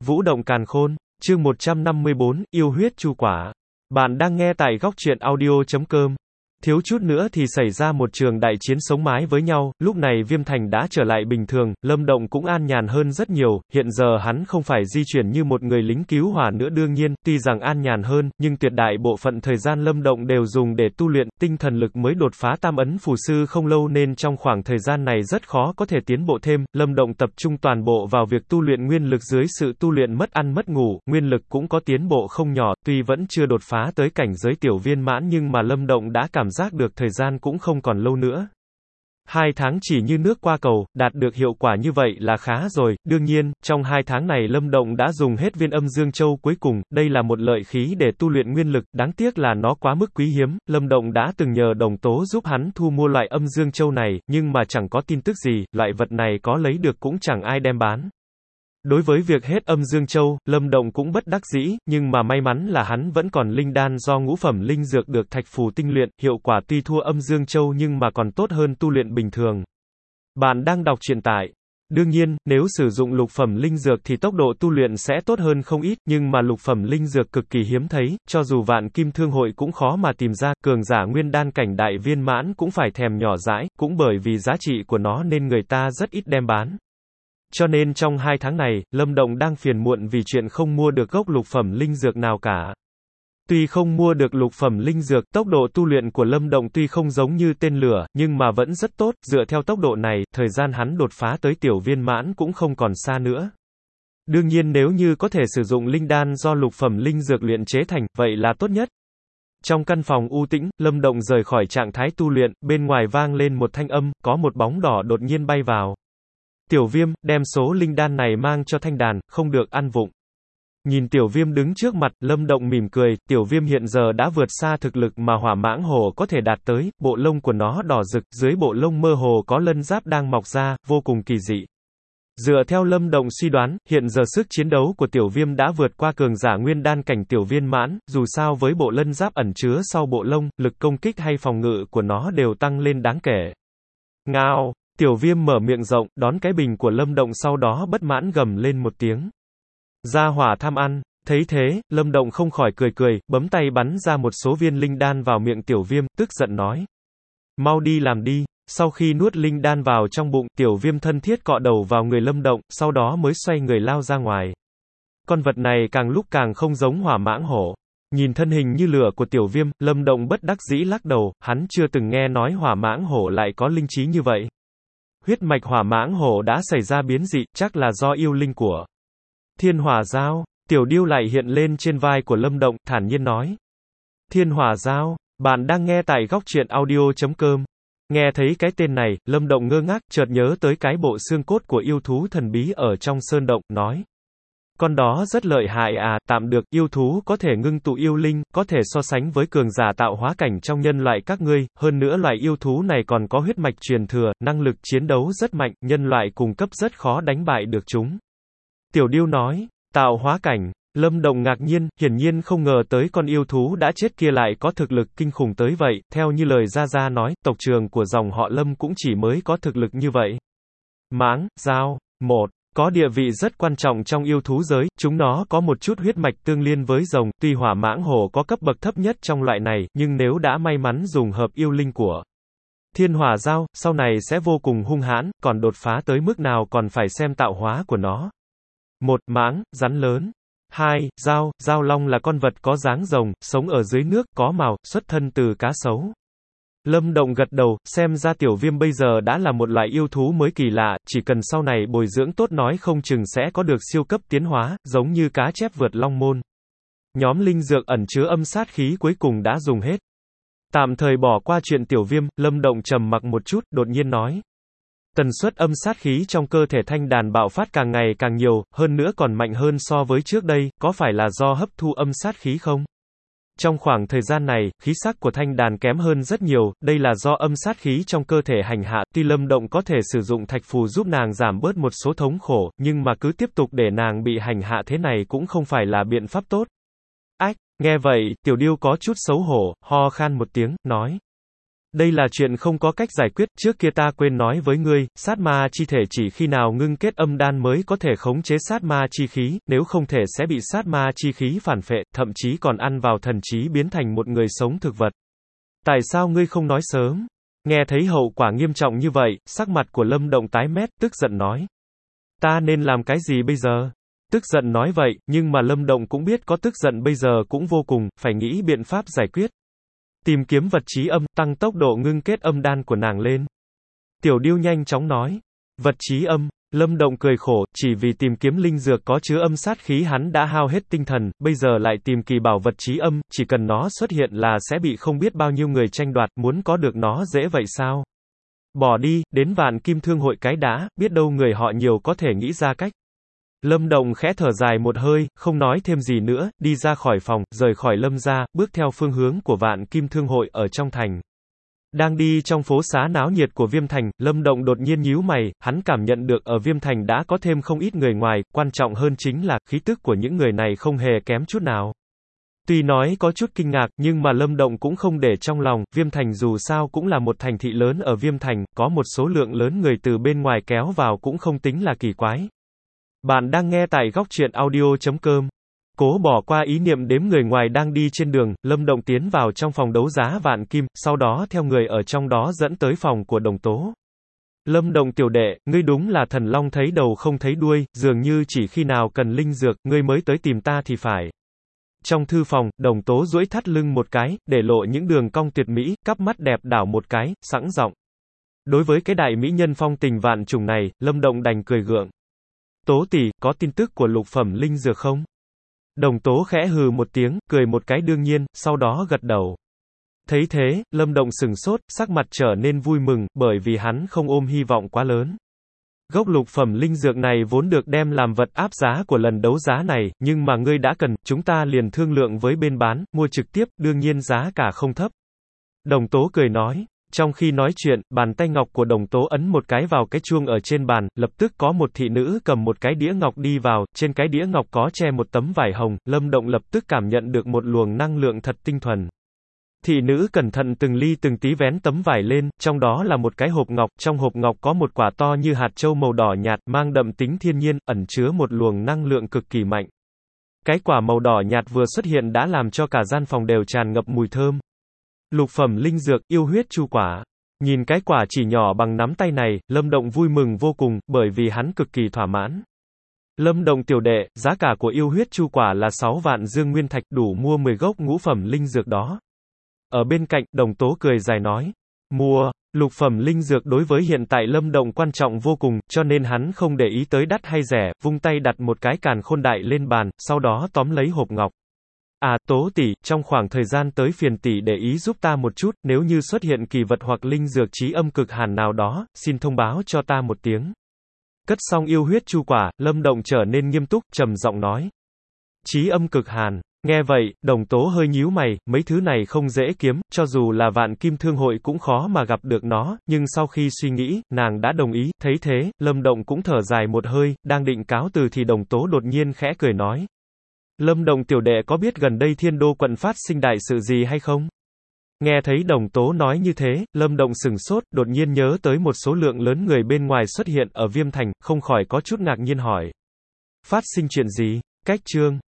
Vũ động càn khôn, chương 154, yêu huyết chu quả. Bạn đang nghe tại góc truyện audio.com. Thiếu chút nữa thì xảy ra một trường đại chiến sống mái với nhau, lúc này Viêm Thành đã trở lại bình thường, Lâm Động cũng an nhàn hơn rất nhiều, hiện giờ hắn không phải di chuyển như một người lính cứu hỏa nữa đương nhiên, tuy rằng an nhàn hơn, nhưng tuyệt đại bộ phận thời gian Lâm Động đều dùng để tu luyện, tinh thần lực mới đột phá tam ấn phù sư không lâu nên trong khoảng thời gian này rất khó có thể tiến bộ thêm, Lâm Động tập trung toàn bộ vào việc tu luyện nguyên lực dưới sự tu luyện mất ăn mất ngủ, nguyên lực cũng có tiến bộ không nhỏ, tuy vẫn chưa đột phá tới cảnh giới tiểu viên mãn nhưng mà Lâm Động đã cảm giác được thời gian cũng không còn lâu nữa. 2 tháng chỉ như nước qua cầu, đạt được hiệu quả như vậy là khá rồi, đương nhiên, trong 2 tháng này Lâm Động đã dùng hết viên âm dương châu cuối cùng, đây là một lợi khí để tu luyện nguyên lực, đáng tiếc là nó quá mức quý hiếm, Lâm Động đã từng nhờ Đồng Tố giúp hắn thu mua loại âm dương châu này, nhưng mà chẳng có tin tức gì, loại vật này có lấy được cũng chẳng ai đem bán. Đối với việc hết âm dương châu, Lâm Động cũng bất đắc dĩ, nhưng mà may mắn là hắn vẫn còn linh đan do ngũ phẩm linh dược được thạch phù tinh luyện, hiệu quả tuy thua âm dương châu nhưng mà còn tốt hơn tu luyện bình thường. Bạn đang đọc truyện tại. Đương nhiên, nếu sử dụng lục phẩm linh dược thì tốc độ tu luyện sẽ tốt hơn không ít, nhưng mà lục phẩm linh dược cực kỳ hiếm thấy, cho dù Vạn Kim Thương Hội cũng khó mà tìm ra, cường giả nguyên đan cảnh đại viên mãn cũng phải thèm nhỏ dãi, cũng bởi vì giá trị của nó nên người ta rất ít đem bán. Cho nên trong 2 tháng này, Lâm Động đang phiền muộn vì chuyện không mua được gốc lục phẩm linh dược nào cả. Tuy không mua được lục phẩm linh dược, tốc độ tu luyện của Lâm Động tuy không giống như tên lửa, nhưng mà vẫn rất tốt, dựa theo tốc độ này, thời gian hắn đột phá tới tiểu viên mãn cũng không còn xa nữa. Đương nhiên nếu như có thể sử dụng linh đan do lục phẩm linh dược luyện chế thành, vậy là tốt nhất. Trong căn phòng u tĩnh, Lâm Động rời khỏi trạng thái tu luyện, bên ngoài vang lên một thanh âm, có một bóng đỏ đột nhiên bay vào. Tiểu Viêm, đem số linh đan này mang cho Thanh Đàn, không được ăn vụng. Nhìn Tiểu Viêm đứng trước mặt, Lâm Động mỉm cười, Tiểu Viêm hiện giờ đã vượt xa thực lực mà Hỏa Mãng Hổ có thể đạt tới, bộ lông của nó đỏ rực, dưới bộ lông mơ hồ có lân giáp đang mọc ra, vô cùng kỳ dị. Dựa theo Lâm Động suy đoán, hiện giờ sức chiến đấu của Tiểu Viêm đã vượt qua cường giả nguyên đan cảnh tiểu viên mãn, dù sao với bộ lân giáp ẩn chứa sau bộ lông, lực công kích hay phòng ngự của nó đều tăng lên đáng kể. Ngao! Tiểu Viêm mở miệng rộng, đón cái bình của Lâm Động sau đó bất mãn gầm lên một tiếng. Gia hỏa tham ăn, thấy thế, Lâm Động không khỏi cười, bấm tay bắn ra một số viên linh đan vào miệng Tiểu Viêm, tức giận nói. Mau đi làm đi, sau khi nuốt linh đan vào trong bụng, Tiểu Viêm thân thiết cọ đầu vào người Lâm Động, sau đó mới xoay người lao ra ngoài. Con vật này càng lúc càng không giống Hỏa Mãng Hổ. Nhìn thân hình như lửa của Tiểu Viêm, Lâm Động bất đắc dĩ lắc đầu, hắn chưa từng nghe nói Hỏa Mãng Hổ lại có linh trí như vậy. Huyết mạch Hỏa Mãng Hổ đã xảy ra biến dị, chắc là do yêu linh của Thiên Hỏa Dao. Tiểu Điêu lại hiện lên trên vai của Lâm Động, thản nhiên nói. Thiên Hỏa Dao, bạn đang nghe tại góc truyện audio.com. Nghe thấy cái tên này, Lâm Động ngơ ngác, chợt nhớ tới cái bộ xương cốt của yêu thú thần bí ở trong sơn động, nói. Con đó rất lợi hại à, tạm được, yêu thú có thể ngưng tụ yêu linh, có thể so sánh với cường giả tạo hóa cảnh trong nhân loại các ngươi, hơn nữa loại yêu thú này còn có huyết mạch truyền thừa, năng lực chiến đấu rất mạnh, nhân loại cùng cấp rất khó đánh bại được chúng. Tiểu Điêu nói, tạo hóa cảnh, Lâm Động ngạc nhiên, hiển nhiên không ngờ tới con yêu thú đã chết kia lại có thực lực kinh khủng tới vậy, theo như lời Gia Gia nói, tộc trưởng của dòng họ Lâm cũng chỉ mới có thực lực như vậy. Mãng, Dao, một. Có địa vị rất quan trọng trong yêu thú giới, chúng nó có một chút huyết mạch tương liên với rồng, tuy Hỏa Mãng Hổ có cấp bậc thấp nhất trong loại này, nhưng nếu đã may mắn dùng hợp yêu linh của Thiên Hỏa Dao, sau này sẽ vô cùng hung hãn, còn đột phá tới mức nào còn phải xem tạo hóa của nó. 1. Mãng, rắn lớn. 2. Dao, dao long là con vật có dáng rồng, sống ở dưới nước, có mào, xuất thân từ cá sấu. Lâm Động gật đầu, xem ra Tiểu Viêm bây giờ đã là một loại yêu thú mới kỳ lạ, chỉ cần sau này bồi dưỡng tốt nói không chừng sẽ có được siêu cấp tiến hóa, giống như cá chép vượt long môn. Nhóm linh dược ẩn chứa âm sát khí cuối cùng đã dùng hết. Tạm thời bỏ qua chuyện Tiểu Viêm, Lâm Động trầm mặc một chút, đột nhiên nói. Tần suất âm sát khí trong cơ thể Thanh Đàn bạo phát càng ngày càng nhiều, hơn nữa còn mạnh hơn so với trước đây, có phải là do hấp thu âm sát khí không? Trong khoảng thời gian này, khí sắc của Thanh Đàn kém hơn rất nhiều, đây là do âm sát khí trong cơ thể hành hạ, tuy Lâm Động có thể sử dụng thạch phù giúp nàng giảm bớt một số thống khổ, nhưng mà cứ tiếp tục để nàng bị hành hạ thế này cũng không phải là biện pháp tốt. Ách, nghe vậy, Tiểu Điêu có chút xấu hổ, ho khan một tiếng, nói. Đây là chuyện không có cách giải quyết, trước kia ta quên nói với ngươi, sát ma chi thể chỉ khi nào ngưng kết âm đan mới có thể khống chế sát ma chi khí, nếu không thể sẽ bị sát ma chi khí phản phệ, thậm chí còn ăn vào thần trí biến thành một người sống thực vật. Tại sao ngươi không nói sớm? Nghe thấy hậu quả nghiêm trọng như vậy, sắc mặt của Lâm Động tái mét, tức giận nói. Ta nên làm cái gì bây giờ? Tức giận nói vậy, nhưng mà Lâm Động cũng biết có tức giận bây giờ cũng vô cùng, phải nghĩ biện pháp giải quyết. Tìm kiếm vật chí âm, tăng tốc độ ngưng kết âm đan của nàng lên. Tiểu Điêu nhanh chóng nói. Vật chí âm, Lâm Động cười khổ, chỉ vì tìm kiếm linh dược có chứa âm sát khí hắn đã hao hết tinh thần, bây giờ lại tìm kỳ bảo vật chí âm, chỉ cần nó xuất hiện là sẽ bị không biết bao nhiêu người tranh đoạt, muốn có được nó dễ vậy sao? Bỏ đi, đến Vạn Kim Thương hội cái đã, biết đâu người họ nhiều có thể nghĩ ra cách. Lâm Động khẽ thở dài một hơi, không nói thêm gì nữa, đi ra khỏi phòng, rời khỏi Lâm gia, bước theo phương hướng của Vạn Kim Thương hội ở trong thành. Đang đi trong phố xá náo nhiệt của Viêm Thành, Lâm Động đột nhiên nhíu mày, hắn cảm nhận được ở Viêm Thành đã có thêm không ít người ngoài, quan trọng hơn chính là, khí tức của những người này không hề kém chút nào. Tuy nói có chút kinh ngạc, nhưng mà Lâm Động cũng không để trong lòng, Viêm Thành dù sao cũng là một thành thị lớn ở Viêm Thành, có một số lượng lớn người từ bên ngoài kéo vào cũng không tính là kỳ quái. Bạn đang nghe tại góc truyện audio.com. Cố bỏ qua ý niệm đếm người ngoài đang đi trên đường, Lâm Động tiến vào trong phòng đấu giá Vạn Kim, sau đó theo người ở trong đó dẫn tới phòng của Đồng Tố. Lâm Động tiểu đệ, ngươi đúng là thần long thấy đầu không thấy đuôi, dường như chỉ khi nào cần linh dược, ngươi mới tới tìm ta thì phải. Trong thư phòng, Đồng Tố duỗi thắt lưng một cái, để lộ những đường cong tuyệt mỹ, cắp mắt đẹp đảo một cái, sẵn giọng. Đối với cái đại mỹ nhân phong tình vạn trùng này, Lâm Động đành cười gượng. Tố tỷ, có tin tức của lục phẩm linh dược không? Đồng Tố khẽ hừ một tiếng, cười một cái đương nhiên, sau đó gật đầu. Thấy thế, Lâm Động sừng sốt, sắc mặt trở nên vui mừng, bởi vì hắn không ôm hy vọng quá lớn. Gốc lục phẩm linh dược này vốn được đem làm vật áp giá của lần đấu giá này, nhưng mà ngươi đã cần, chúng ta liền thương lượng với bên bán, mua trực tiếp, đương nhiên giá cả không thấp. Đồng Tố cười nói. Trong khi nói chuyện, bàn tay ngọc của Đồng Tố ấn một cái vào cái chuông ở trên bàn, lập tức có một thị nữ cầm một cái đĩa ngọc đi vào, trên cái đĩa ngọc có che một tấm vải hồng, Lâm Động lập tức cảm nhận được một luồng năng lượng thật tinh thuần. Thị nữ cẩn thận từng ly từng tí vén tấm vải lên, trong đó là một cái hộp ngọc, trong hộp ngọc có một quả to như hạt châu màu đỏ nhạt, mang đậm tính thiên nhiên, ẩn chứa một luồng năng lượng cực kỳ mạnh. Cái quả màu đỏ nhạt vừa xuất hiện đã làm cho cả gian phòng đều tràn ngập mùi thơm. Lục phẩm linh dược, yêu huyết chu quả. Nhìn cái quả chỉ nhỏ bằng nắm tay này, Lâm Động vui mừng vô cùng, bởi vì hắn cực kỳ thỏa mãn. Lâm Động tiểu đệ, giá cả của yêu huyết chu quả là 6 vạn dương nguyên thạch, đủ mua 10 gốc ngũ phẩm linh dược đó. Ở bên cạnh, Đồng Tố cười dài nói. Mua, lục phẩm linh dược đối với hiện tại Lâm Động quan trọng vô cùng, cho nên hắn không để ý tới đắt hay rẻ, vung tay đặt một cái càn khôn đại lên bàn, sau đó tóm lấy hộp ngọc. À, Tố tỷ, trong khoảng thời gian tới phiền tỷ để ý giúp ta một chút, nếu như xuất hiện kỳ vật hoặc linh dược chí âm cực hàn nào đó, xin thông báo cho ta một tiếng. Cất xong yêu huyết chu quả, Lâm Động trở nên nghiêm túc, trầm giọng nói. Chí âm cực hàn. Nghe vậy, Đồng Tố hơi nhíu mày, mấy thứ này không dễ kiếm, cho dù là Vạn Kim Thương hội cũng khó mà gặp được nó, nhưng sau khi suy nghĩ, nàng đã đồng ý, thấy thế, Lâm Động cũng thở dài một hơi, đang định cáo từ thì Đồng Tố đột nhiên khẽ cười nói. Lâm Động tiểu đệ có biết gần đây Thiên Đô quận phát sinh đại sự gì hay không? Nghe thấy Đồng Tố nói như thế, Lâm Động sừng sốt, đột nhiên nhớ tới một số lượng lớn người bên ngoài xuất hiện ở Viêm Thành, không khỏi có chút ngạc nhiên hỏi. Phát sinh chuyện gì? Cách chương